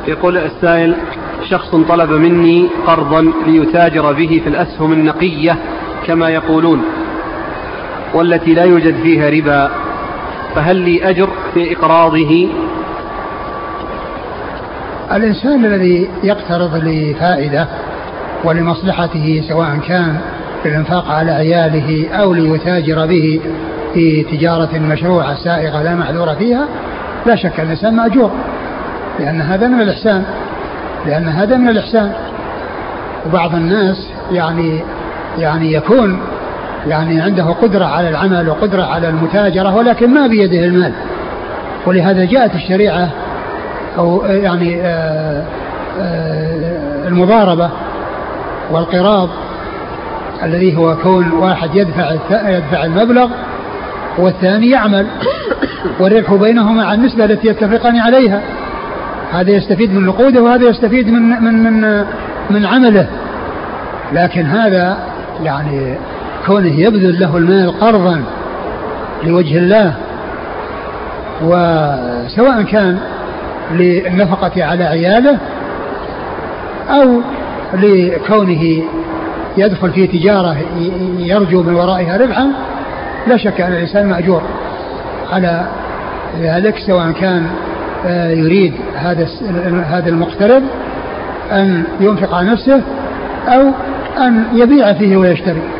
يقول السائل: شخص طلب مني قرضا ليتاجر به في الأسهم النقية كما يقولون والتي لا يوجد فيها ربا، فهل لي أجر في إقراضه؟ الإنسان الذي يقترض لفائدة ولمصلحته سواء كان للإنفاق على عياله أو ليتاجر به في تجارة مشروعة سائغة لا معذور فيها، لا شك أن الإنسان مأجور، لأن هذا من الإحسان. وبعض الناس يعني يكون عنده قدرة على العمل وقدرة على المتاجرة ولكن ما بيده المال، ولهذا جاءت الشريعة أو المضاربة والقراض الذي هو كون واحد يدفع المبلغ والثاني يعمل، والربح بينهما عن النسبة التي يتفقان عليها، هذا يستفيد من نقوده وهذا يستفيد من عمله. لكن هذا كونه يبذل له المال قرضا لوجه الله، وسواء كان للنفقة على عياله أو لكونه يدخل في تجارة يرجو من ورائها ربحا، لا شك أن الإنسان مأجور على ذلك، سواء كان يريد هذا المقترض أن ينفق على نفسه أو أن يبيع فيه ويشتري.